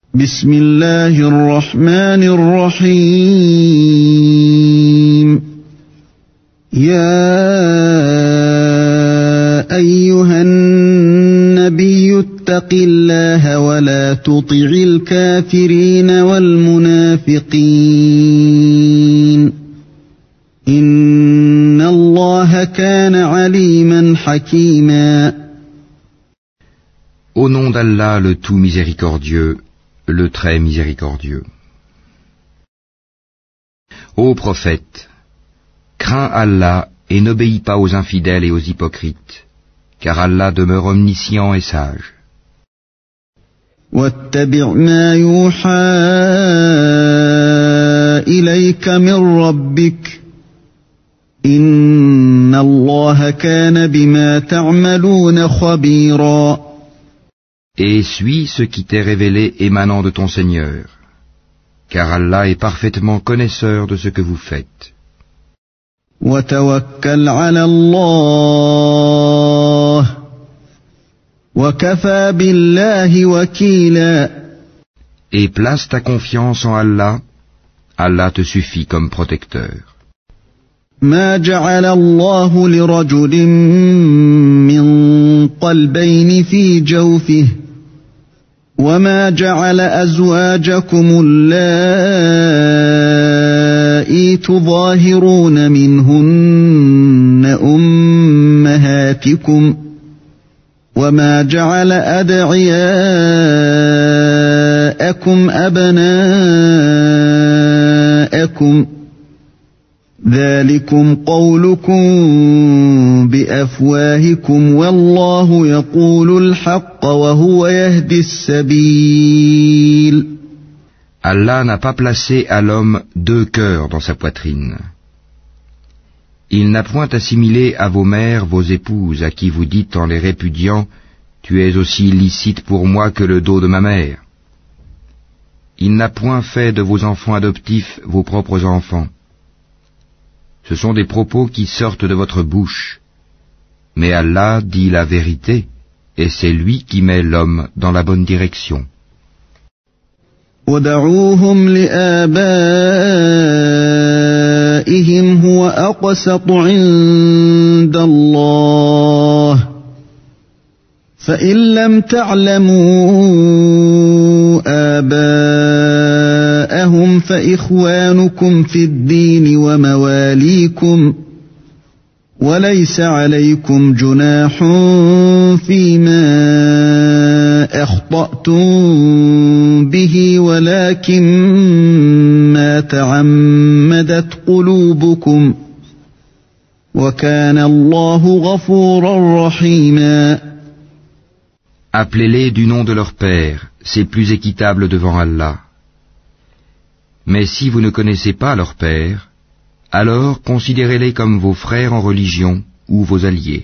بسم الله الرحمن الرحيم يا أيها النبي اتق الله ولا تطع الكافرين والمنافقين إن الله كان عليما حكيما. Au nom d'Allah, le tout miséricordieux, le très miséricordieux. Ô prophète, crains Allah et n'obéis pas aux infidèles et aux hypocrites, car Allah demeure omniscient et sage. واتبع ما يوحى إليك من ربك إن الله كان بما تعملون خبيرا. Et suis ce qui t'est révélé émanant de ton Seigneur, car Allah est parfaitement connaisseur de ce que vous faites. وتوكل على الله وكفى بالله وكيلا. Et place ta confiance en Allah, Allah te suffit comme protecteur. ما جعل الله لرجل من قلبين في جوفه وما جعل أزواجكم اللائي تظاهرون منهن أمهاتكم وما جعل أدعياءكم أبناءكم ذلكم قولكم بأفواهكم والله يقول الحق وهو يهدي السبيل. Allah n'a pas placé à l'homme deux cœurs dans sa poitrine. Il n'a point assimilé à vos mères vos épouses à qui vous dites en les répudiant « Tu es aussi licite pour moi que le dos de ma mère ». Il n'a point fait de vos enfants adoptifs vos propres enfants. Ce sont des propos qui sortent de votre bouche. Mais Allah dit la vérité, et c'est lui qui met l'homme dans la bonne direction. وَدَعُوهُمْ لِآبَائِهِمْ هُوَ أَقْسَطُ عِندَ اللَّهِ فَإِن لَّمْ تَعْلَمُوا آبَاءَهُمْ فَإِخْوَانُكُمْ فِي الدِّينِ وَمَوَالِيكُمْ وَلَيْسَ عَلَيْكُمْ جُنَاحٌ فِيمَا أَخْطَأْتُمْ بِهِ وَلَكِنْ مَا تَعَمَّدَتْ قُلُوبُكُمْ وَكَانَ اللَّهُ غَفُورًا رَحِيمًا. Appelez-les du nom de leur père, c'est plus équitable devant Allah. Mais si vous ne connaissez pas leur père, alors considérez-les comme vos frères en religion ou vos alliés.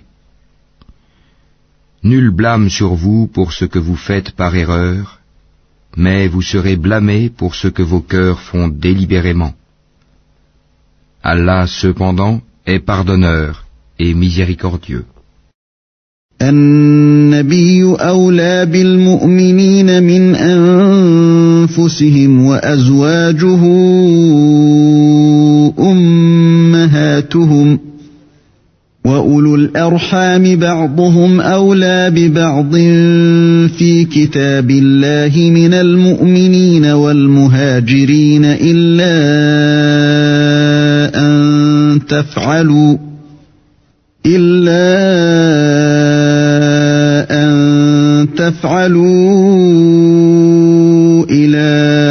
Nul blâme sur vous pour ce que vous faites par erreur, mais vous serez blâmés pour ce que vos cœurs font délibérément. Allah, cependant, est pardonneur et miséricordieux. النبي أولى بالمؤمنين من أنفسهم وأزواجه أمهاتهم وأولو الأرحام بعضهم أولى ببعض في كتاب الله من المؤمنين والمهاجرين إلا أن تفعلوا إلى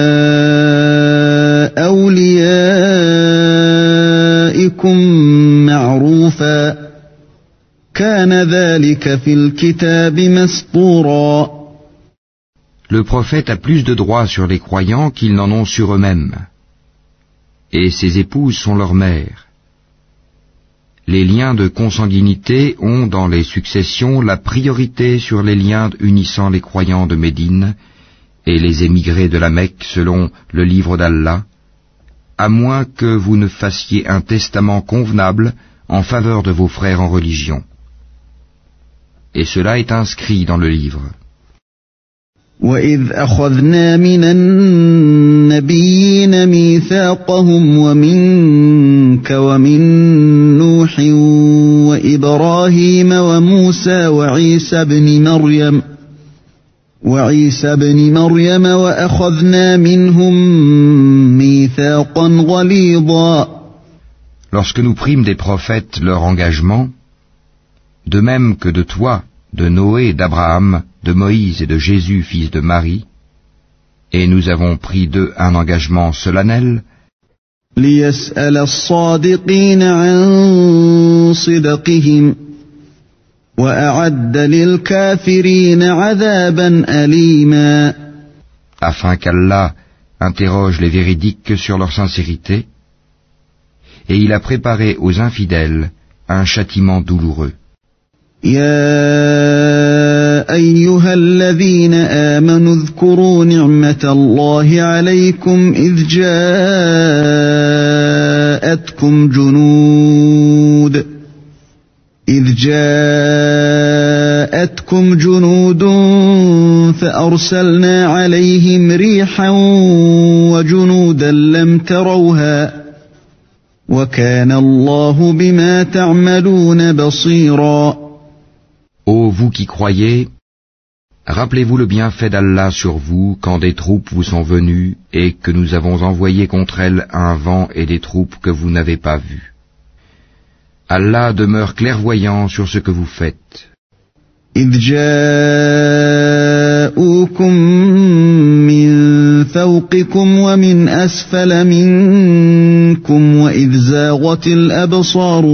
أوليائكم معروفا كان ذلك في الكتاب مسطورا. Le prophète a plus de droits sur les croyants qu'ils n'en ont sur eux-mêmes. Et ses épouses sont leurs mères. Les liens de consanguinité ont dans les successions la priorité sur les liens unissant les croyants de Médine et les émigrés de la Mecque selon le livre d'Allah, à moins que vous ne fassiez un testament convenable en faveur de vos frères en religion. Et cela est inscrit dans le livre. وإذ أخذنا من النبيين ميثاقهم ومنك ومن نوح وإبراهيم وموسى وعيسى بن مريم وأخذنا منهم ميثاقا غليظا. Lorsque nous prîmes des prophètes leur engagement, de même que de toi, de Noé, d'Abraham, de Moïse et de Jésus, fils de Marie, et nous avons pris d'eux un engagement solennel, ليسأل الصادقين عن صدقهم وأعد للكافرين عذابا أليما. afin qu'Allah interroge les véridiques sur leur sincérité, et il a préparé aux infidèles un châtiment douloureux. يا أيها الذين آمنوا اذكروا نعمة الله عليكم إذ جاءتكم جنود فأرسلنا عليهم ريحا وجنودا لم تروها وكان الله بما تعملون بصيرا. Ô vous qui croyez, rappelez-vous le bienfait d'Allah sur vous quand des troupes vous sont venues et que nous avons envoyé contre elles un vent et des troupes que vous n'avez pas vues. Allah demeure clairvoyant sur ce que vous faites. إذ جاءوكم من فوقكم ومن أسفل منكم وإذ زاغت الأبصار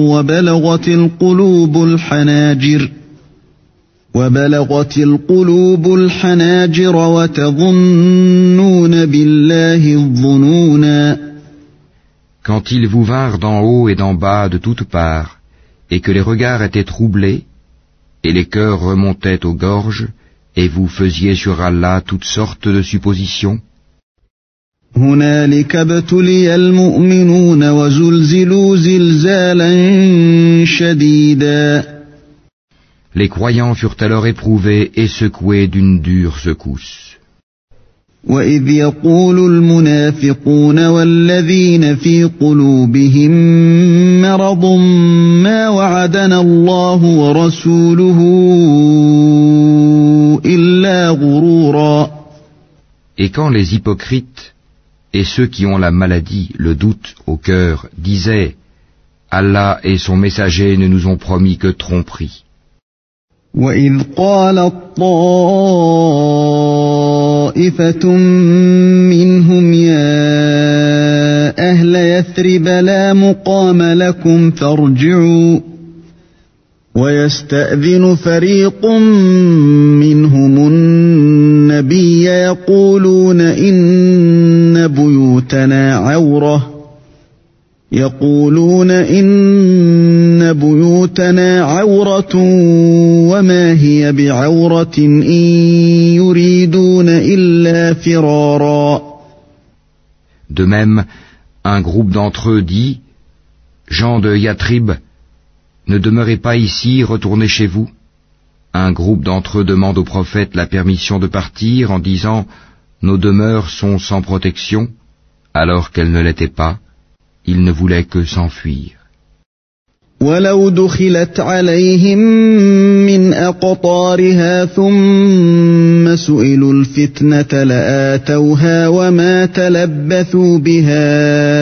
وبلغت القلوب الحناجر وتظنون بالله الظنونا. Quand ils vous vinrent d'en haut et d'en bas de toutes parts, et que les regards étaient troublés, et les cœurs remontaient aux gorges, et vous faisiez sur Allah toutes sortes de suppositions, هنالك ابتلي المؤمنون وزلزلوا زلزالا شديدا. les croyants furent alors éprouvés et secoués d'une dure secousse. وإذ يقول المنافقون والذين في قلوبهم مرض ما وعدنا الله ورسوله إلا غرورا. Et quand les hypocrites et ceux qui ont la maladie, le doute au cœur, disaient « Allah et son messager ne nous ont promis que tromperie ». وَإِذْ قَالَتْ طَائِفَةٌ مِّنْهُمْ يَا أَهْلَ يَثْرِبَ لَا مُقَامَ لَكُمْ فَارْجِعُوا وَيَسْتَأْذِنُ فَرِيقٌ مِّنْهُمُ النَّبِيَّ يَقُولُونَ إِنَّ بُيُوتَنَا عَوْرَةٌ وَمَا هِيَ بِعَوْرَةٍ إِن يُرِيدُونَ إِلَّا فِرَارًا. De même, un groupe d'entre eux dit « Gens de Yathrib, ne demeurez pas ici, retournez chez vous. » Un groupe d'entre eux demande au prophète la permission de partir en disant « Nos demeures sont sans protection », alors qu'elles ne l'étaient pas. Ils ne voulaient que s'enfuir. وَلَوْ دُخِلَتْ عَلَيْهِمْ مِنْ أَقْطَارِهَا ثُمَّ سُئِلُوا الْفِتْنَةَ لَآتَوْهَا وَمَا تَلَبَّثُوا بِهَا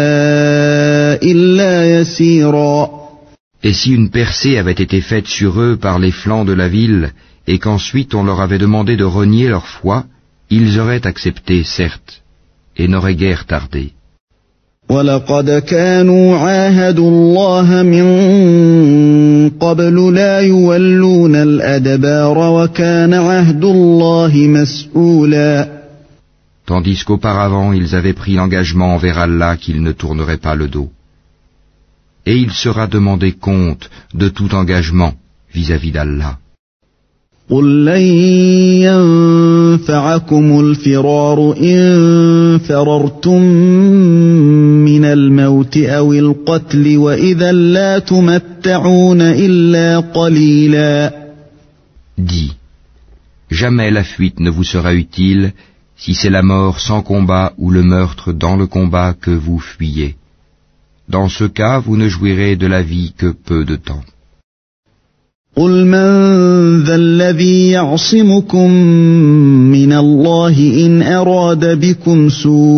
إِلَّا يَسِيرًا. Et si une percée avait été faite sur eux par les flancs de la ville, et qu'ensuite on leur avait demandé de renier leur foi, ils auraient accepté, certes, et n'auraient guère tardé. وَلَقَدْ كَانُوا عَاهَدُوا اللَّهَ مِنْ قَبْلُ لَا يُوَلُّونَ الْأَدْبَارَ وَكَانَ عَهْدُ اللَّهِ مَسْئُولًا. Tandis qu'auparavant ils avaient pris l'engagement envers Allah qu'ils ne tourneraient pas le dos. Et il sera demandé compte de tout engagement vis-à-vis d'Allah. قُل لَّن يَنفَعَكُمُ الْفِرَارُ إِن فَرَرْتُم مِّنَ الْمَوْتِ أَوِ الْقَتْلِ وَإِذًا لَّا تُمَتَّعُونَ إِلَّا قَلِيلًا. Dis, jamais la fuite ne vous sera utile si c'est la mort sans combat ou le meurtre dans le combat que vous fuyez. Dans ce cas, vous ne jouirez de la vie que peu de temps. قل من ذا الذي يعصمكم من الله إن أراد بكم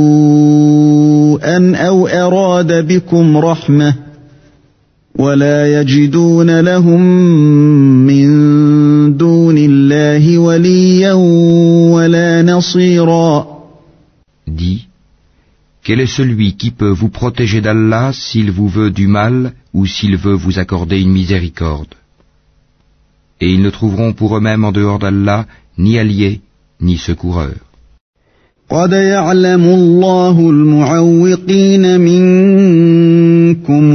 سوءا أو أراد بكم رحمة ولا يجدون لهم من دون الله وليا ولا نصيرا. Dis, quel est celui qui peut vous protéger d'Allah s'il vous veut du mal ou s'il veut vous accorder une miséricorde? Et ils ne trouveront pour eux-mêmes en dehors d'Allah ni alliés, ni secoureurs. قد يعلم الله المعوقين منكم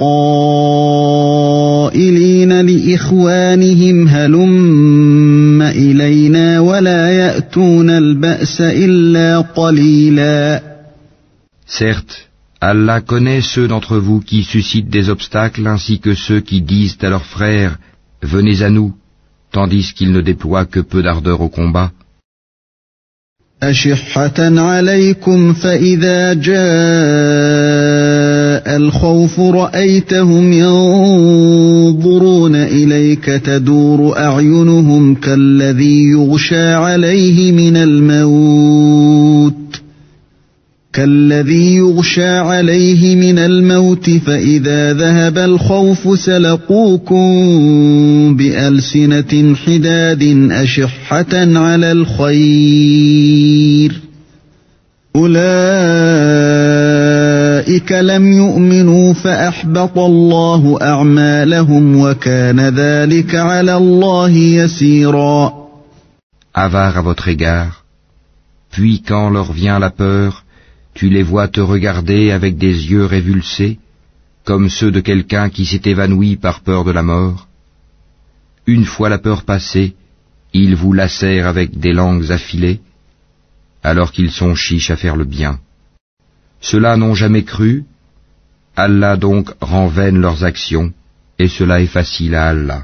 والقائلين لإخوانهم هلم إلينا ولا يأتون البأس إلا قليلا. Certes, Allah connaît ceux d'entre vous qui suscitent des obstacles ainsi que ceux qui disent à leurs frères « Venez à nous », tandis qu'ils ne déploient que peu d'ardeur au combat. أشحة عليكم فإذا جاء الخوف رأيتهم ينظرون إليك تدور أعينهم كالذي يغشى عليه من الموت فإذا ذهب الخوف سلقوكم بألسنة حداد أشحة على الخير أولئك لم يؤمنوا فأحبط الله أعمالهم وكان ذلك على الله يسيرا. Avare à votre égard, puis quand leur vient la peur, tu les vois te regarder avec des yeux révulsés, comme ceux de quelqu'un qui s'est évanoui par peur de la mort. Une fois la peur passée, ils vous lacèrent avec des langues affilées, alors qu'ils sont chiches à faire le bien. Ceux-là n'ont jamais cru, Allah donc rend vaines leurs actions, et cela est facile à Allah.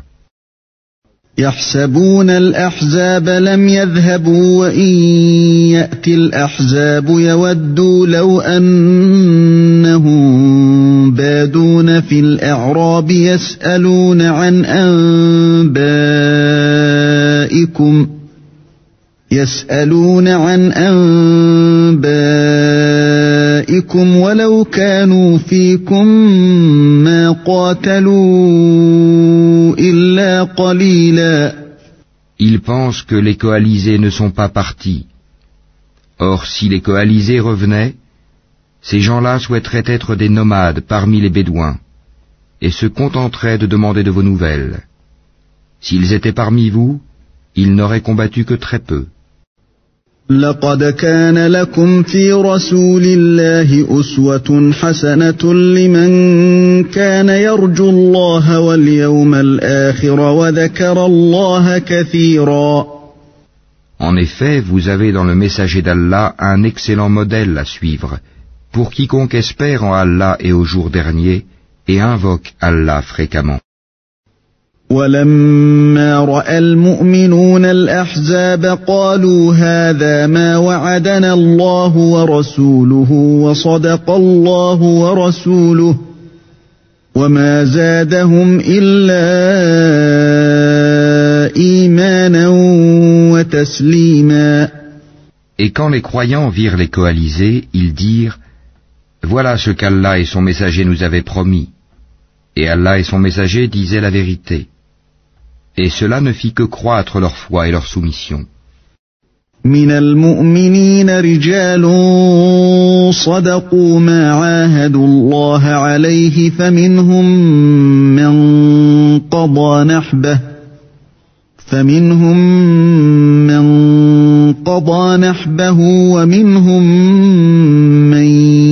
يحسبون الأحزاب لم يذهبوا وإن يأتي الأحزاب يودوا لو أنهم بادون في الأعراب يسألون عن أنبائكم ولو كانوا فيكم ما قاتلوا إلا قليلا. Ils pensent que les coalisés ne sont pas partis. Or, si les coalisés revenaient, ces gens-là souhaiteraient être des nomades parmi les Bédouins, et se contenteraient de demander de vos nouvelles. S'ils étaient parmi vous, ils n'auraient combattu que très peu. لقد كان لكم في رسول الله أسوة حسنة لمن كان يرجو الله واليوم الآخر وذكر الله كثيرا. En effet, vous avez dans le messager d'Allah un excellent modèle à suivre, pour quiconque espère en Allah et au jour dernier, et invoque Allah fréquemment. ولما رأى المؤمنون الأحزاب قالوا هذا ما وعدنا الله ورسوله وصدق الله ورسوله وما زادهم إلا إيمانا وتسليما. Et quand les croyants virent les coalisés, ils dirent « Voilà ce qu'Allah et son messager nous avaient promis. » Et Allah et son messager disaient la vérité. Et cela ne fit que croître leur foi et leur soumission. من المؤمنين رجال صدقوا ما عاهدوا الله عليه فمنهم من قضى نحبه ومنهم من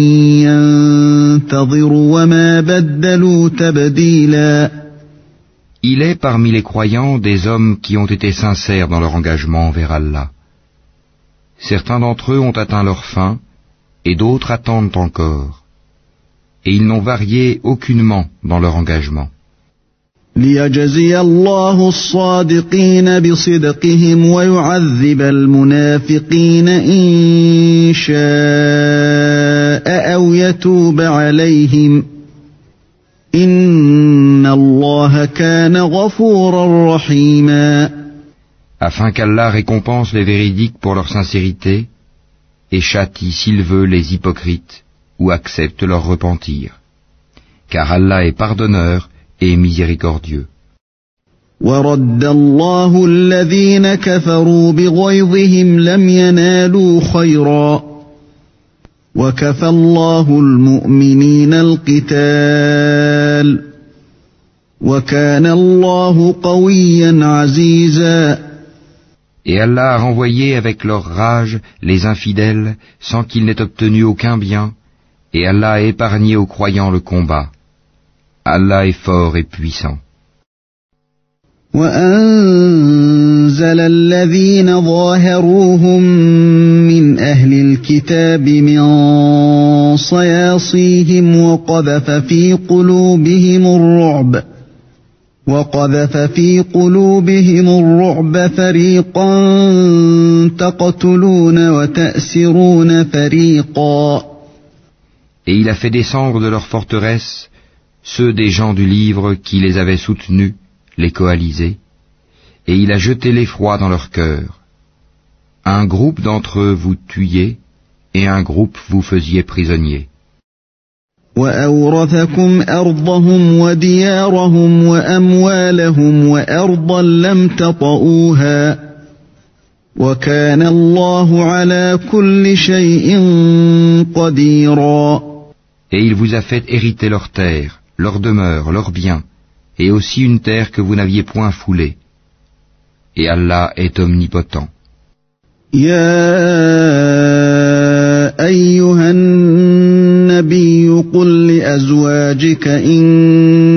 ينتظر وما بدلوا تبديلا. Il est parmi les croyants des hommes qui ont été sincères dans leur engagement envers Allah. Certains d'entre eux ont atteint leur fin, et d'autres attendent encore. Et ils n'ont varié aucunement dans leur engagement. ليجزي الله الصادقين بصدقهم ويعذب المنافقين إن شاء أو يتوب عليهم إن الله كان غفورا رحيما. Afin qu'Allah récompense les véridiques pour leur sincérité et châtie s'il veut les hypocrites ou accepte leur repentir. Car Allah est pardonneur et miséricordieux. وَرَدَّ اللَّهُ الَّذِينَ كَفَرُوا بِغَيْظِهِمْ لَمْ يَنَالُوا خَيْرًا وَكَفَى اللَّهُ الْمُؤْمِنِينَ الْقِتَالَ وَكَانَ اللَّهُ قَوِيًّا عَزِيزًا. Et Allah a renvoyé avec leur rage les infidèles sans qu'ils n'aient obtenu aucun bien, et Allah a épargné aux croyants le combat. Allah est fort et puissant. وَأَنزَلَ الَّذِينَ ظَاهَرُوهُم مِّنْ أَهْلِ الْكِتَابِ مِنْ صَيَاصِيهِمْ وَقَذَفَ فِي قُلُوبِهِمُ الرُّعْبَ فَرِيقًا تَقْتُلُونَ وَتَأْسِرُونَ فَرِيقًا. Et il a fait descendre de leurs forteresses ceux des gens du livre qui les avaient soutenus, les coalisés, et il a jeté l'effroi dans leur cœur. Un groupe d'entre eux vous tuiez, et un groupe vous faisiez prisonniers. وَأَوْرَثَكُمْ أَرْضَهُمْ وَدِيَارَهُمْ وَأَمْوَالَهُمْ وَأَرْضًا لَمْ تَطَئُوهَا وَكَانَ اللَّهُ عَلَى كُلِّ شَيْءٍ قَدِيرًا. Et il vous a fait hériter leurs terres, leurs demeures, leurs biens, et aussi une terre que vous n'aviez point foulée. Et Allah est omnipotent. يا أيها النبي قل لأزواجك إن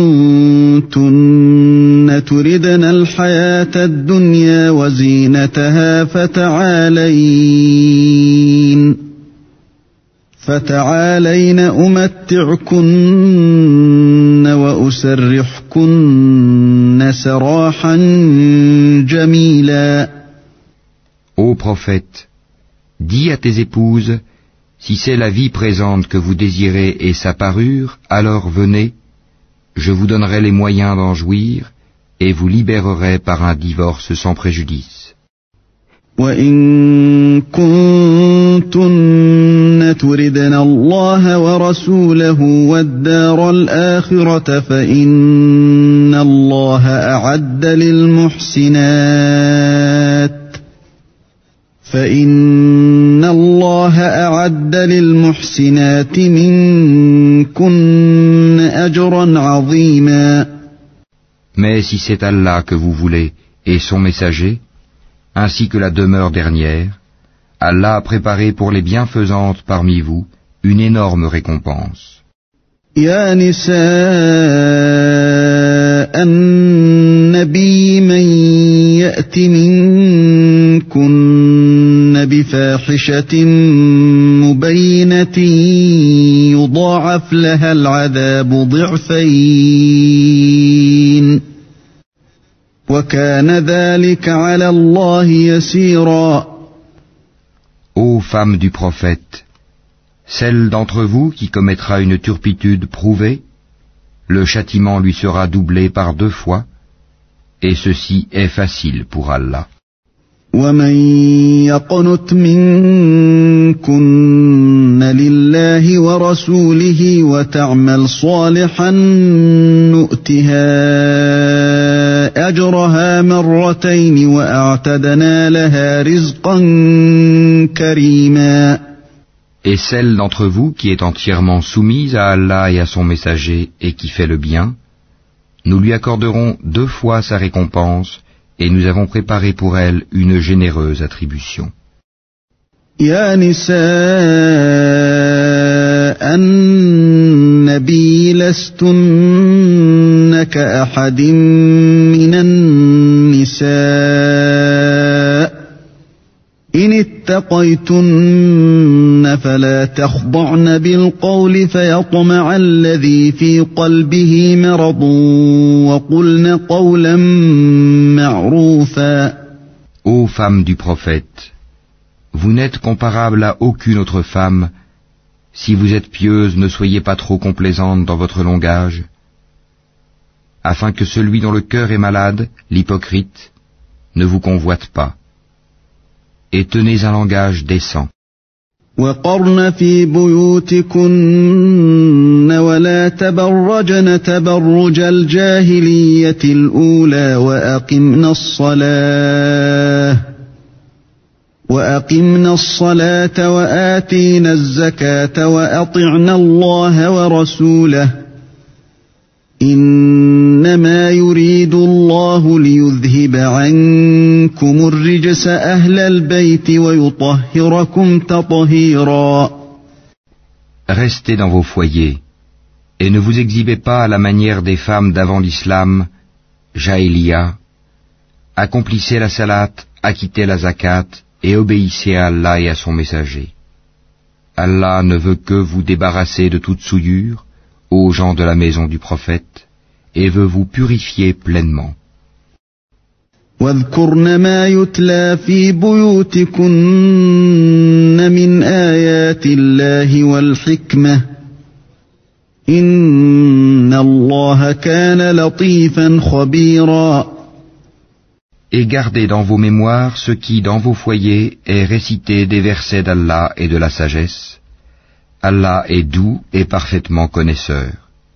كنتن تردن الحياة الدنيا وزينتها فتعالين أمتعكن وأسرحكن سراحا جميلا. Ô prophète, dis à tes épouses, si c'est la vie présente que vous désirez et sa parure, alors venez, je vous donnerai les moyens d'en jouir et vous libérerai par un divorce sans préjudice. وَإِن كُنتُنَّ تُرِدْنَ اللَّهَ وَرَسُولَهُ وَالدَّارَ الْآخِرَةَ فَإِنَّ اللَّهَ أَعَدَّ لِلْمُحْسِنَاتِ مِنكُنَّ أَجْرًا عَظِيمًا. Mais si c'est Allah que vous voulez et son messager, ainsi que la demeure dernière, Allah a préparé pour les bienfaisantes parmi vous une énorme récompense. يا نساء النبي من يأت منكن بفاحشة مبينة يضاعف لها العذاب ضعفين وكان ذلك على الله يسيرا. Ô femme du prophète, celle d'entre vous qui commettra une turpitude prouvée, le châtiment lui sera doublé par 2 fois, et ceci est facile pour Allah. وَمَن يَقْنُتْ مِنكُنَّ لِلَّهِ وَرَسُولِهِ وَتَعْمَلْ صَالِحًا نُؤْتِهَا أَجْرَهَا مَرَّتَيْنِ وَأَعْتَدْنَا لَهَا رِزْقًا كَرِيمًا. Et celle d'entre vous qui est entièrement soumise à Allah et à son messager et qui fait le bien, nous lui accorderons 2 fois sa récompense et nous avons préparé pour elle une généreuse attribution. يا نساء النبي لستن كأحد من النساء إن اتقيتن فلا تخضعن بالقول فيطمع الذي في قلبه مرض وقلن قولا معروفا. Ô femme du prophète, vous n'êtes comparable à aucune autre femme. Si vous êtes pieuse, ne soyez pas trop complaisante dans votre langage, afin que celui dont le cœur est malade, l'hypocrite, ne vous convoite pas. Et tenez un langage décent. وقرن في بيوتكن ولا تبرجن تبرج الجاهلية الأولى وأقمنا الصلاة وآتينا الزكاة وأطعنا الله ورسوله إنما يريد الله ليذهب عنكم الرجس أهل البيت ويطهركم تطهيرا. Restez dans vos foyers, et ne vous exhibez pas à la manière des femmes d'avant l'islam, Jahiliya. Accomplissez la salat, acquittez la zakat, et obéissez à Allah et à son messager. Allah ne veut que vous débarrasser de toute souillure, aux gens de la maison du prophète, et veut vous purifier pleinement. واذكرن ما يتلى في بيوتكن من آيات الله والحكمة إن الله كان لطيفا خبيرا. Et gardez dans vos mémoires ce qui, dans vos foyers, est récité des versets d'Allah et de la sagesse. Allah est doux et parfaitement connaisseur.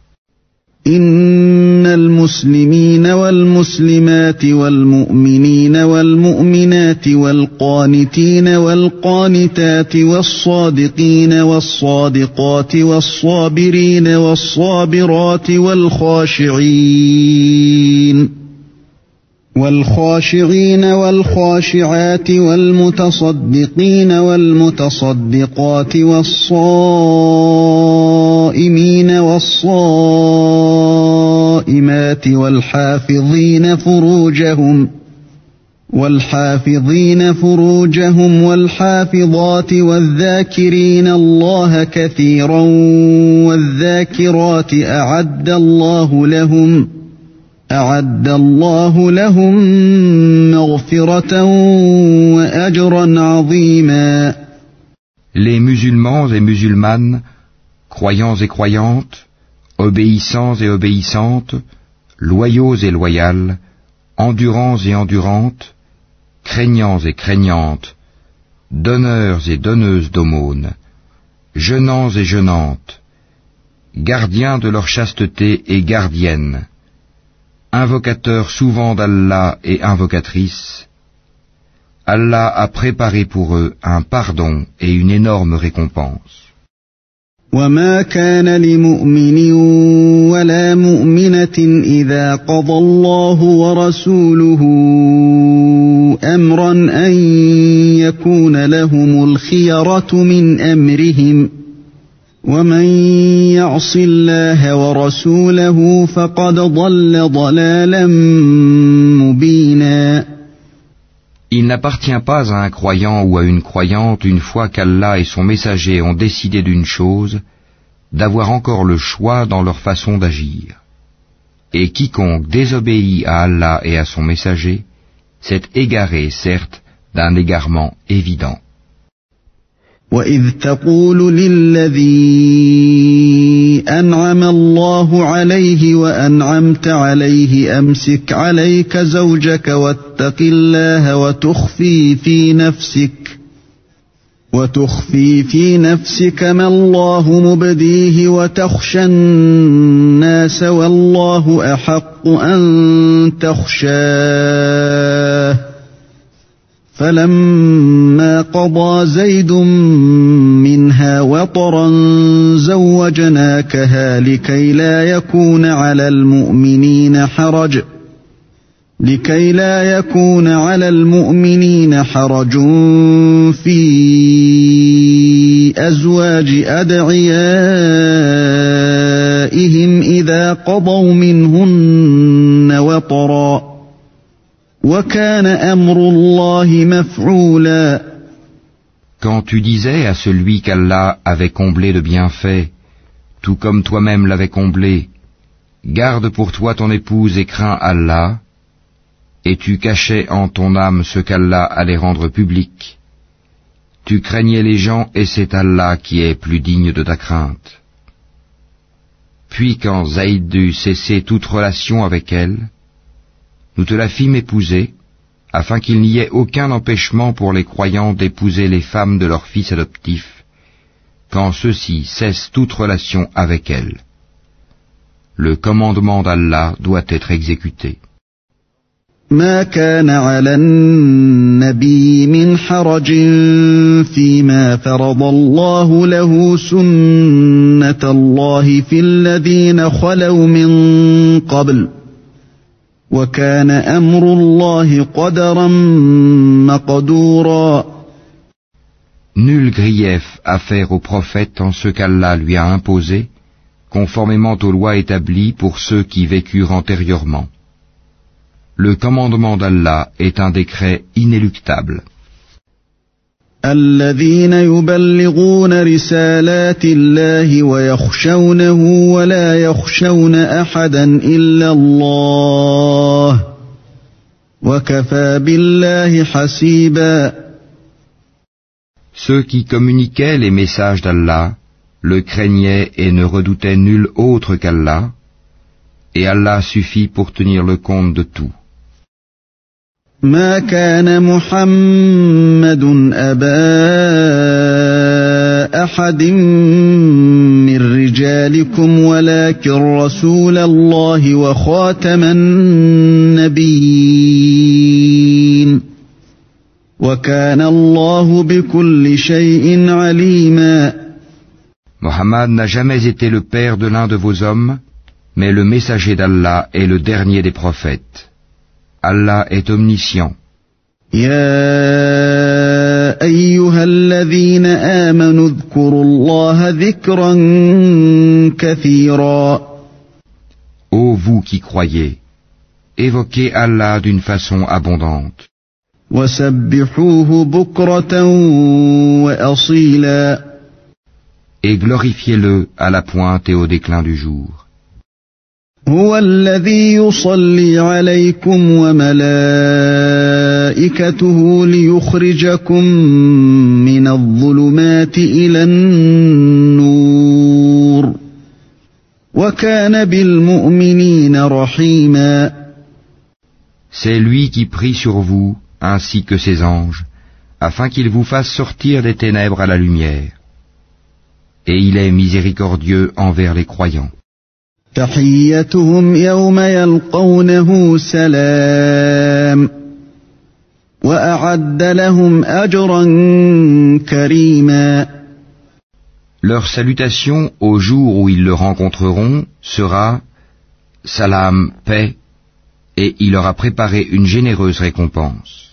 إن المسلمين والمسلمات والمؤمنين والمؤمنات والقانتين والقانتات والصادقين والصادقات والصابرين والصابرات والخاشعين والخاشعات والمتصدقين والمتصدقات والصائمين والصائمات والحافظين فروجهم والحافظات والذاكرين الله كثيرا والذاكرات أعد الله لهم مغفرة وأجرا عظيما. Les musulmans et musulmanes, croyants et croyantes, obéissants et obéissantes, loyaux et loyales, endurants et endurantes, craignants et craignantes, donneurs et donneuses d'aumônes, jeûnants et jeûnantes, gardiens de leur chasteté et gardiennes, invocateurs souvent d'Allah et invocatrices, Allah a préparé pour eux un pardon et une énorme récompense. وما كان لمؤمن ولا مؤمنة إذا قضى الله ورسوله أمرا أن يكون لهم الخيرة من أمرهم ومن يعص الله ورسوله فقد ضل ضلالا مبينا. Il n'appartient pas à un croyant ou à une croyante, une fois qu'Allah et son messager ont décidé d'une chose, d'avoir encore le choix dans leur façon d'agir. Et quiconque désobéit à Allah et à son messager, s'est égaré, certes, d'un égarement évident. وَإِذْ تَقُولُ لِلَّذِي أَنْعَمَ اللَّهُ عَلَيْهِ وَأَنْعَمْتَ عَلَيْهِ أَمْسِكْ عَلَيْكَ زَوْجَكَ وَاتَّقِ اللَّهَ وتخفي في نفسك ما الله مبديه وتخشى الناس والله أحق أن تخشاه فلما قضى زيد منها وطرا زوجناكها لكي لا يكون على المؤمنين حرج في أزواج أدعيائهم إذا قضوا منهن وطرا وكان أمر الله مفعولا. Quand tu disais à celui qu'Allah avait comblé de bienfaits, tout comme toi-même l'avais comblé, garde pour toi ton épouse et crains Allah, et tu cachais en ton âme ce qu'Allah allait rendre public. Tu craignais les gens et c'est Allah qui est plus digne de ta crainte. Puis quand Zayd eut cessé toute relation avec elle, nous te la fîmes épouser, afin qu'il n'y ait aucun empêchement pour les croyants d'épouser les femmes de leurs fils adoptifs, quand ceux-ci cessent toute relation avec elles. Le commandement d'Allah doit être exécuté. ما كان على النبي من حرج فيما فرض الله له سنة الله في الذين خلوا من قبل وكان أمر الله قدرا مقدورا. Nul grief à faire au prophète en ce qu'Allah lui a imposé, conformément aux lois établies pour ceux qui vécurent antérieurement. Le commandement d'Allah est un décret inéluctable. الذين يبلغون رسالات الله ويخشونه ولا يخشون أحدا إلا الله وكفى بالله حسيبا. Ceux qui communiquaient les messages d'Allah le craignaient et ne redoutaient nul autre qu'Allah, et Allah suffit pour tenir le compte de tout. ما كان محمد أبا أحد من رجالكم ولكن رسول الله وخاتم النبيين وكان الله بكل شيء عليما. Mohammed n'a jamais été le père de l'un de vos hommes, mais le messager d'Allah est le dernier des prophètes. Allah est omniscient. يا أيها الذين آمنوا اذكروا الله ذكرا كثيرا. Ô vous qui croyez, évoquez Allah d'une façon abondante. وسبحوه بكرة وأصيلا. Et glorifiez-le à la pointe et au déclin du jour. هو الذي يصلي عليكم وملائكته ليخرجكم من الظلمات إلى النور وكان بالمؤمنين رحيما. C'est lui qui prie sur vous, ainsi que ses anges, afin qu'il vous fasse sortir des ténèbres à la lumière. Et il est miséricordieux envers les croyants. تحيتهم يوم يلقونه سلام وأعد لهم أجرا كريما. Leur salutation au jour où ils le rencontreront sera « Salam, paix » et il leur a préparé une généreuse récompense.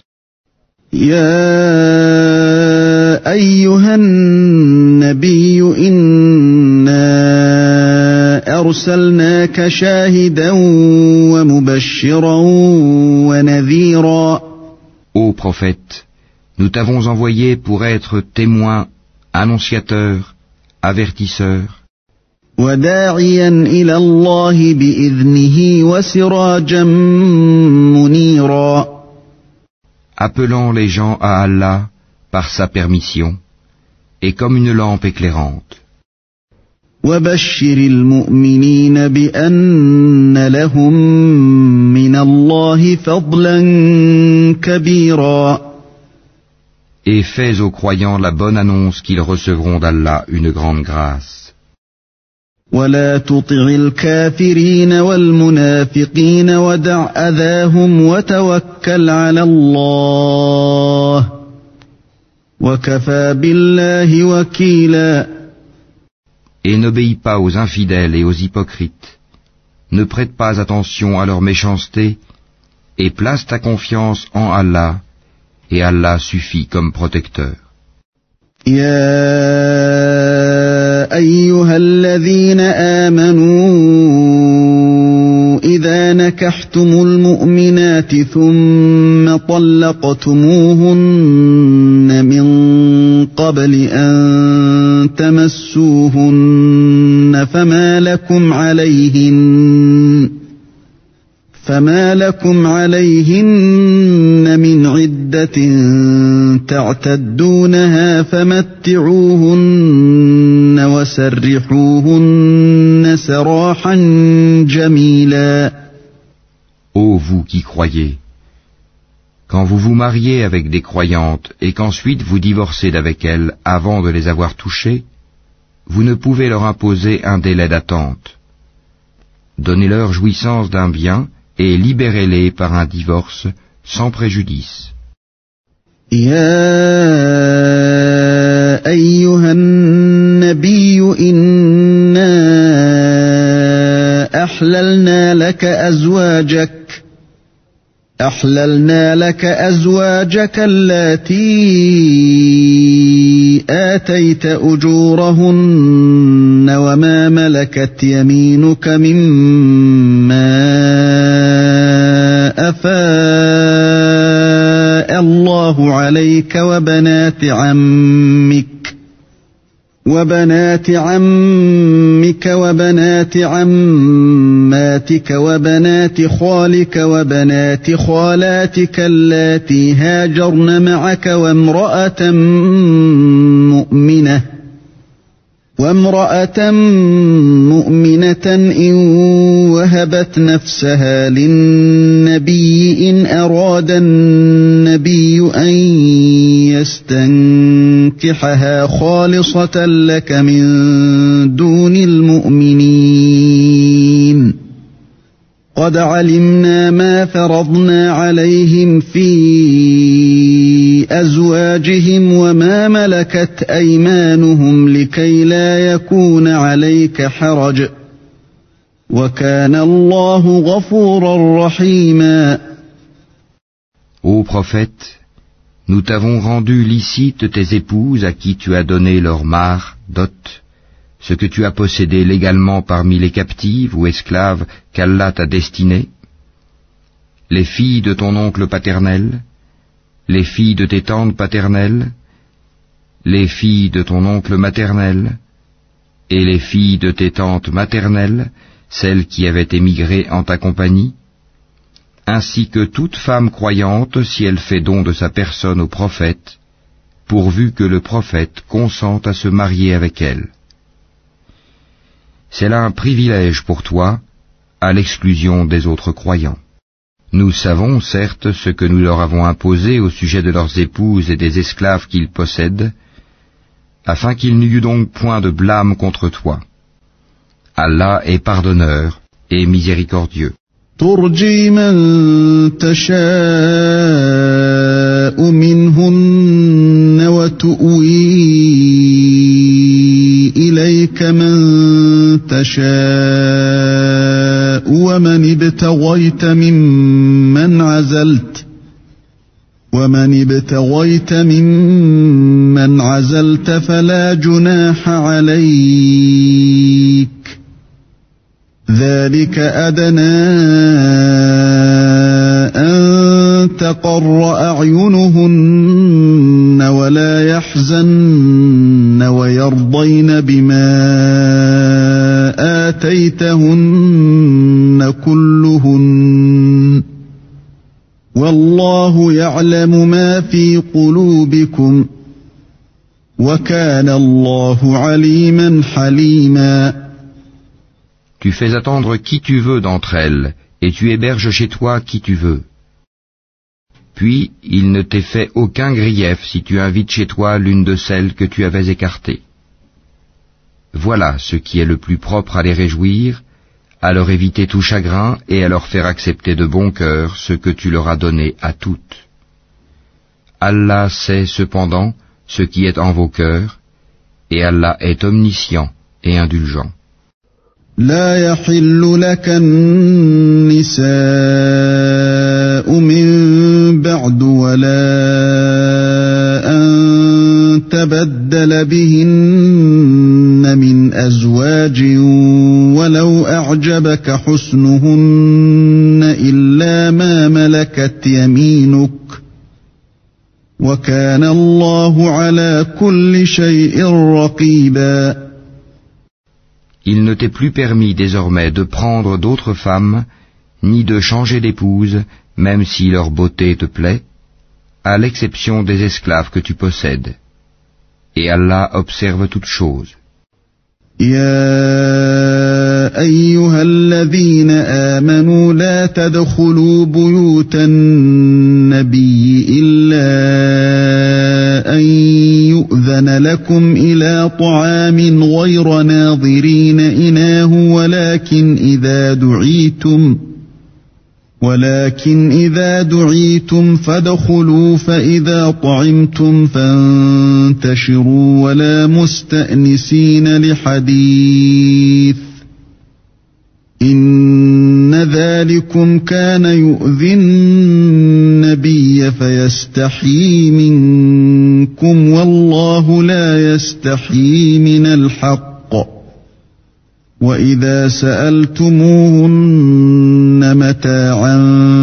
يا أيها النبي إنا أرسلناك شاهدا ومبشرا ونذيرا. Ô prophète, nous t'avons envoyé pour être témoin, annonciateur, avertisseur, وداعيا إلى الله بإذنه وسراجا منيرا. appelant les gens à Allah par sa permission, et comme une lampe éclairante. وبشر المؤمنين بأن لهم من الله فضلا كبيرا. Et fais aux croyants la bonne annonce qu'ils recevront d'Allah une grande grâce. ولا تطع الكافرين والمنافقين ودع أذاهم وتوكل على الله وكفى بالله وكيلا. Et n'obéis pas aux infidèles et aux hypocrites. Ne prête pas attention à leur méchanceté et place ta confiance en Allah, et Allah suffit comme protecteur. يا أيها الذين آمنوا إذا نكحتم المؤمنات ثم طلقتموهن من قبل أن تمسوهن فما لكم عليهن من عدة تعتدونها فمتعوهن وسرحوهن سراحا جميلا. Ô vous qui croyez, quand vous vous mariez avec des croyantes et qu'ensuite vous divorcez d'avec elles avant de les avoir touchées, vous ne pouvez leur imposer un délai d'attente. Donnez-leur jouissance d'un bien et libérez-les par un divorce sans préjudice. يا أيها النبي إنا أحللنا لك أزواجك اللاتي آتيت أجورهن وما ملكت يمينك مما أفاء الله عليك وبنات عمك وبنات عماتك وبنات خالك وبنات خالاتك اللاتي هاجرن معك وامرأة مؤمنة إن وهبت نفسها للنبي إن أراد النبي أن يستنكحها خالصة لك من دون المؤمنين قد علمنا ما فرضنا عليهم في أزواجهم وما ملكت أيمانهم لكي لا يكون عليك حرج وكان الله غفورا رحيما. Ô prophète, nous t'avons rendu licite tes épouses à qui tu as donné leur mar, dot, ce que tu as possédé légalement parmi les captives ou esclaves qu'Allah t'a destinées, les filles de ton oncle paternel, les filles de tes tantes paternelles, les filles de ton oncle maternel, et les filles de tes tantes maternelles, celles qui avaient émigré en ta compagnie, ainsi que toute femme croyante si elle fait don de sa personne au prophète, pourvu que le prophète consente à se marier avec elle. C'est là un privilège pour toi, à l'exclusion des autres croyants. Nous savons, certes, ce que nous leur avons imposé au sujet de leurs épouses et des esclaves qu'ils possèdent, afin qu'il n'y eût donc point de blâme contre toi. Allah est pardonneur et miséricordieux. ترجي من تشاء منهن وتؤوي إليك من تشاء ومن ابتغيت ممن عزلت فلا جناح عليك ذلك أدنى أن تقر أعينهن ولا يحزن ويرضين بما آتيتهن كلهن والله يعلم ما في قلوبكم وكان الله عليما حليما. Tu fais attendre qui tu veux d'entre elles, et tu héberges chez toi qui tu veux. Puis, il ne t'est fait aucun grief si tu invites chez toi l'une de celles que tu avais écartées. Voilà ce qui est le plus propre à les réjouir, à leur éviter tout chagrin et à leur faire accepter de bon cœur ce que tu leur as donné à toutes. Allah sait cependant ce qui est en vos cœurs, et Allah est omniscient et indulgent. لا يحل لك النساء من بعد ولا أن تبدل بهن من أزواج ولو أعجبك حسنهن إلا ما ملكت يمينك وكان الله على كل شيء رقيبا. Il ne t'est plus permis désormais de prendre d'autres femmes, ni de changer d'épouse, même si leur beauté te plaît, à l'exception des esclaves que tu possèdes. Et Allah observe toutes choses. يا أيها الذين آمنوا لا تدخلوا بيوت النبي إلا أن يؤذن لكم إلى طعام غير ناظرين إناه ولكن إذا دعيتم فادخلوا فإذا طعمتم فانتشروا ولا مستأنسين لحديث إن ذلكم كان يؤذي النبي فيستحيي منكم والله لا يستحيي من الحق وإذا سألتموهن متاعا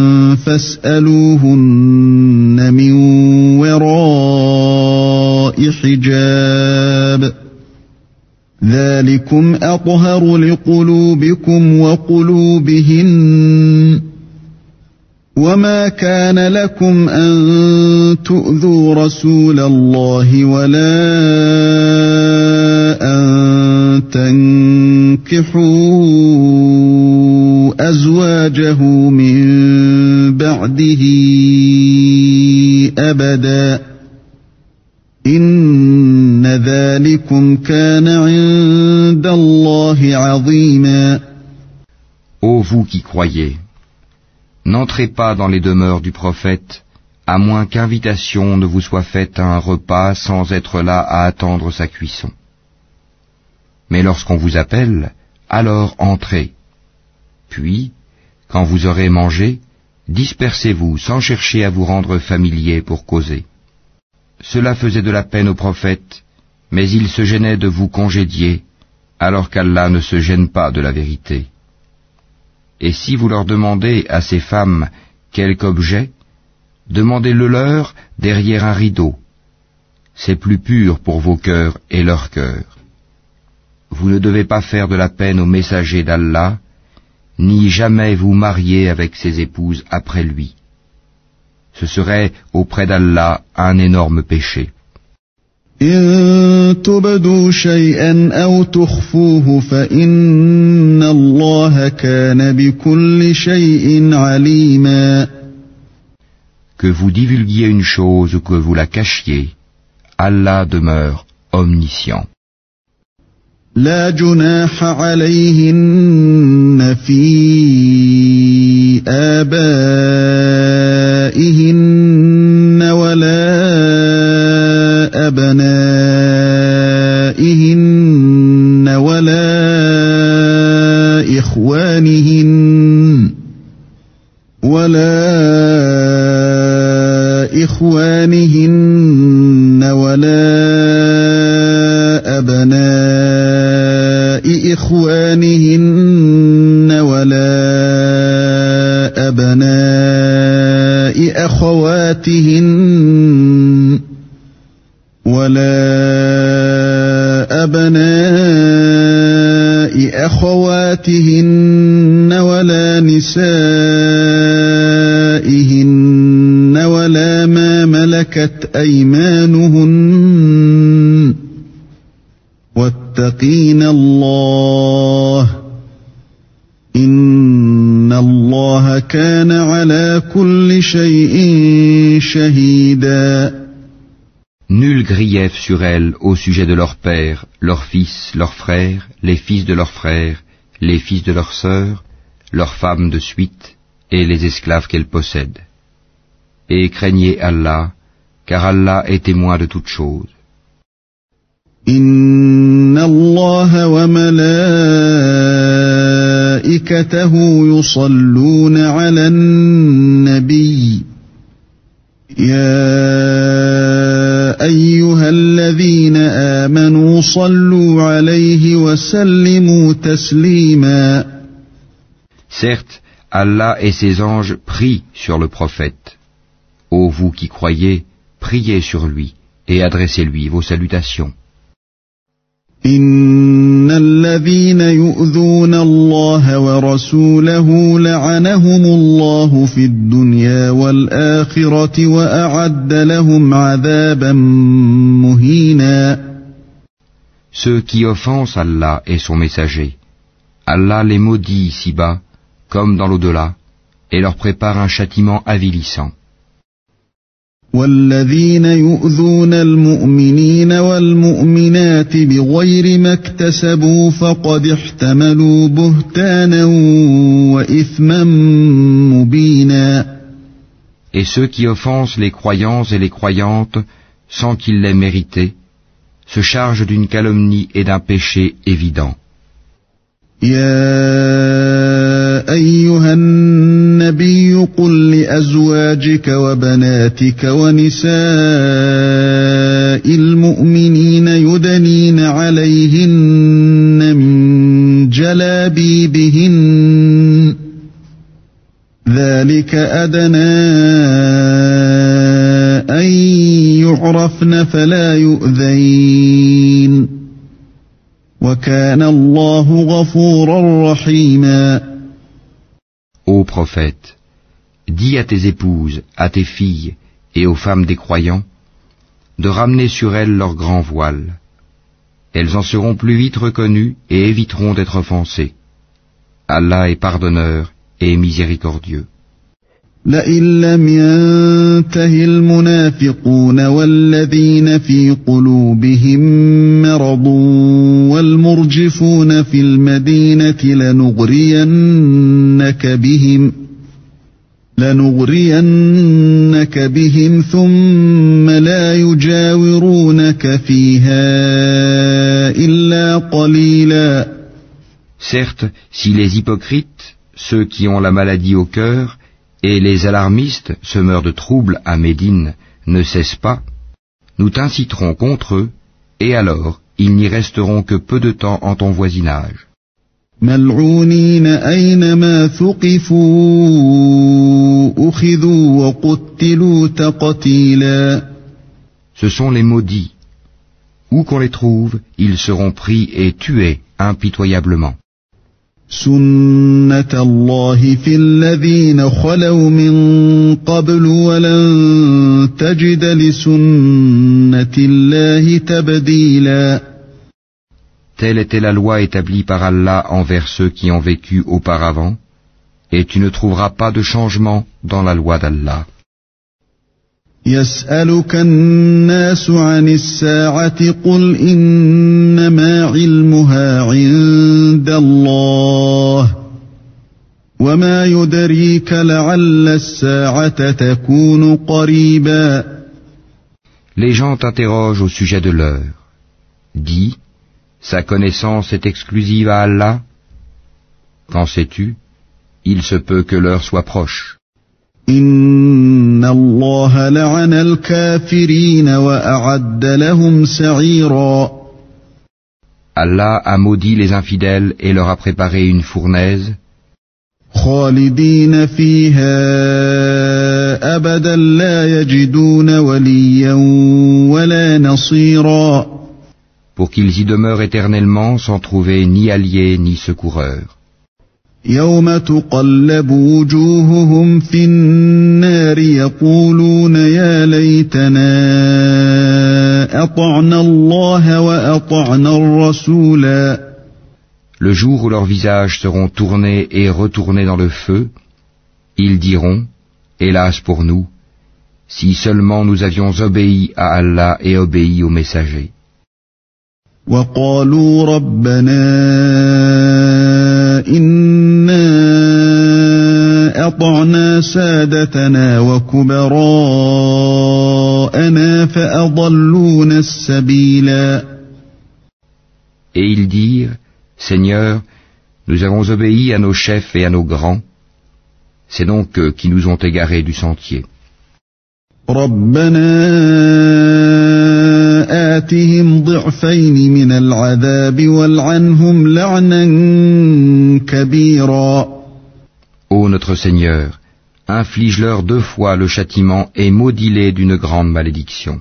فاسألوهن من وراء حجاب ذلكم أطهر لقلوبكم وقلوبهن وما كان لكم أن تؤذوا رسول الله ولا أن تنكحوا أزواجه من بعده أبدا إن ذلكم كان عند الله عظيما. Ô vous qui croyez, n'entrez pas dans les demeures du prophète, à moins qu'invitation ne vous soit faite à un repas sans être là à attendre sa cuisson. Mais lorsqu'on vous appelle, alors entrez. Puis, quand vous aurez mangé, dispersez-vous sans chercher à vous rendre familier pour causer. Cela faisait de la peine au prophète, mais il se gênait de vous congédier, alors qu'Allah ne se gêne pas de la vérité. Et si vous leur demandez à ces femmes quelque objet, demandez-le leur derrière un rideau. C'est plus pur pour vos cœurs et leurs cœurs. Vous ne devez pas faire de la peine au messager d'Allah, ni jamais vous marier avec ses épouses après lui. Ce serait auprès d'Allah un énorme péché. إن تبدوا شيئا أو تخفوه فإن الله كان بكل شيء عليما. Que vous divulguiez une chose ou que vous la cachiez, Allah demeure omniscient. لا جناح عليهن في آبائهن ولا أبنائهن ولا إخوانهن ولا أبناء إخوانهن ولا أبناء أخواتهن ولا نسائهن ولا ما ملكت أيمانهن واتقين الله إن الله كان على كل شيء شهيدا. Nul grief sur elles au sujet de leurs pères, leurs fils, leurs frères, les fils de leurs frères, les fils de leurs sœurs, leurs femmes de suite et les esclaves qu'elles possèdent. Et craignez Allah, car Allah est témoin de toutes choses. Inna Allah wa malaikatahu yusalluna ala an-nabi. يا أيها الذين آمنوا صلوا عليه وسلموا تسليما. Certes, Allah et ses anges prient sur le prophète. Ô vous qui croyez, priez sur lui et adressez-lui vos salutations. إن الذين يؤذون الله ورسوله لعنهم الله في الدنيا والآخرة وأعد لهم عذابا مهينا. Ceux qui offensent Allah et son messager, Allah les maudit ici-bas comme dans l'au-delà et leur prépare un châtiment avilissant. والذين يؤذون المؤمنين والمؤمنات بغير ما اكتسبوا فقد احتملوا بهتانا وإثما مبينا. Et ceux qui offensent les croyants et les croyantes sans qu'ils l'aient mérité se chargent d'une calomnie et d'un péché évident. يا أيها النبي قل لأزواجك وبناتك ونساء المؤمنين يدنين عليهن من جلابيبهن ذلك أدنى أن يعرفن فلا يؤذين وكان الله غفورا رحيما. Ô prophète, dis à tes épouses, à tes filles et aux femmes des croyants de ramener sur elles leur grand voile. Elles en seront plus vite reconnues et éviteront d'être offensées. Allah est pardonneur et miséricordieux. لئن لم ينته المنافقون والذين في قلوبهم مرض والمرجفون في المدينة لنغرينك بهم ثم لا يجاورونك فيها إلا قليلا. Certes, si les hypocrites, ceux qui ont la maladie au cœur, et les alarmistes, semeurs de troubles à Médine, ne cessent pas, nous t'inciterons contre eux, et alors ils n'y resteront que peu de temps en ton voisinage. ملعونين أينما ثقفوا أخذوا وقتلوا تقتيلا. Ce sont les maudits. Où qu'on les trouve, ils seront pris et tués impitoyablement. سنة الله في الذين خلوا من قبل ولن تجد لسنة الله تبديلا. Telle était la loi établie par Allah envers ceux qui ont vécu auparavant, et tu ne trouveras pas de changement dans la loi d'Allah. يسألك الناس عن الساعة قل إنما علمها عند الله وما يدريك لعل الساعة تكون قريبا. Les gens t'interrogent au sujet de l'heure. Dis, sa connaissance est exclusive à Allah. Qu'en sais-tu? Il se peut que l'heure soit proche. إن الله لعن الكافرين وأعد لهم سعيرا. Allah a maudit les infidèles et leur a préparé une fournaise. خالدين فيها أبدا لا يجدون وليا ولا نصيرا. Pour qu'ils y demeurent éternellement sans trouver ni alliés ni secoureurs. يوم تقلب وجوههم في النار يقولون يا ليتنا أطعنا الله وأطعنا الرسولا. Le jour où leurs visages seront tournés et retournés dans le feu, ils diront, hélas pour nous, si seulement nous avions obéi à Allah et obéi aux messagers. وقالوا ربنا إنا أطعنا سادتنا وكبراءنا فأضلونا السبيلا. Et ils dirent, Seigneur, nous avons obéi à nos chefs et à nos grands, c'est donc eux qui nous ont égarés du sentier. ربنا آتهم ضعفين من العذاب والعنهم لعنا كبيرا. Ô notre Seigneur, inflige-leur 2 fois le châtiment et maudis-les d'une grande malédiction.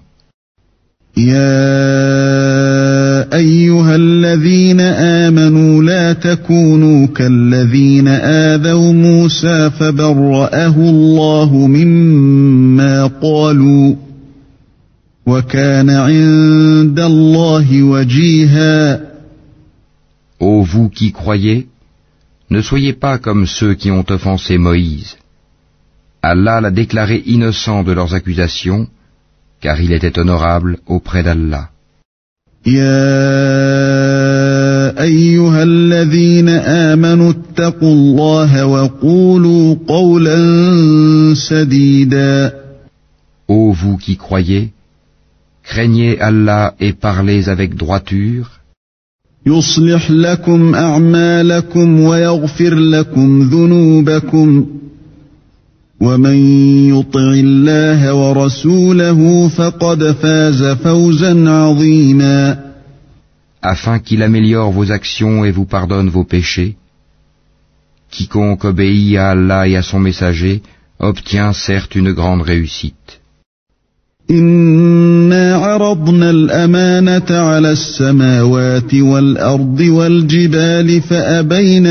يا أيها الذين آمنوا لا تكونوا كالذين آذوا موسى فبرأه الله مما قالوا وكان عند الله وجيها. Ô vous qui croyez, ne soyez pas comme ceux qui ont offensé Moïse. Allah l'a déclaré innocent de leurs accusations, car il était honorable auprès d'Allah. يا أيها الذين آمنوا اتقوا الله وقولوا قولا سديدا. Ô vous qui croyez, craignez Allah et parlez avec droiture. يصلح لكم أعمالكم ويغفر لكم ذنوبكم ومن يطع الله ورسوله فقد فاز فوزا عظيما. Afin qu'il améliore vos actions et vous pardonne vos péchés. Quiconque obéit à Allah et à son messager obtient certes une grande réussite. إنا عرضنا الأمانة على السماوات والأرض والجبال فأبين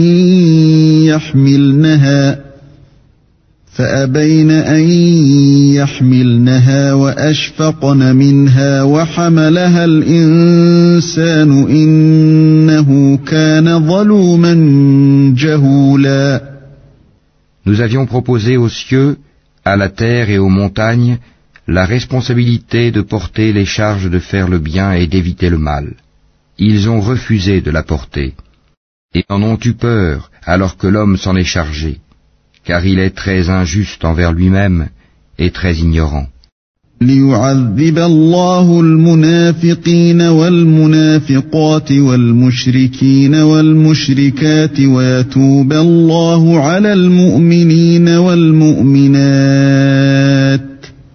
أن يحملنها وأشفقن منها وحملها الإنسان إنه كان ظلوما جهولا. Nous avions proposé aux cieux, à la terre et aux montagnes la responsabilité de porter les charges de faire le bien et d'éviter le mal. Ils ont refusé de la porter, et en ont eu peur alors que l'homme s'en est chargé, car il est très injuste envers lui-même et très ignorant. ليعذب الله المنافقين والمنافقات والمشركين والمشركات ويتوب الله على المؤمنين والمؤمنات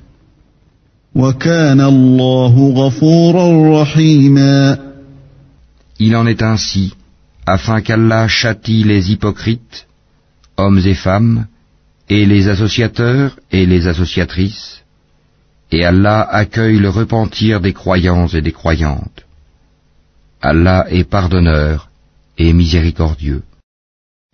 وكان الله غفورا رحيما. Il en est ainsi, afin qu'Allah châtie les hypocrites, hommes et femmes, et les associateurs et les associatrices, et Allah accueille le repentir des croyants et des croyantes. Allah est pardonneur et miséricordieux.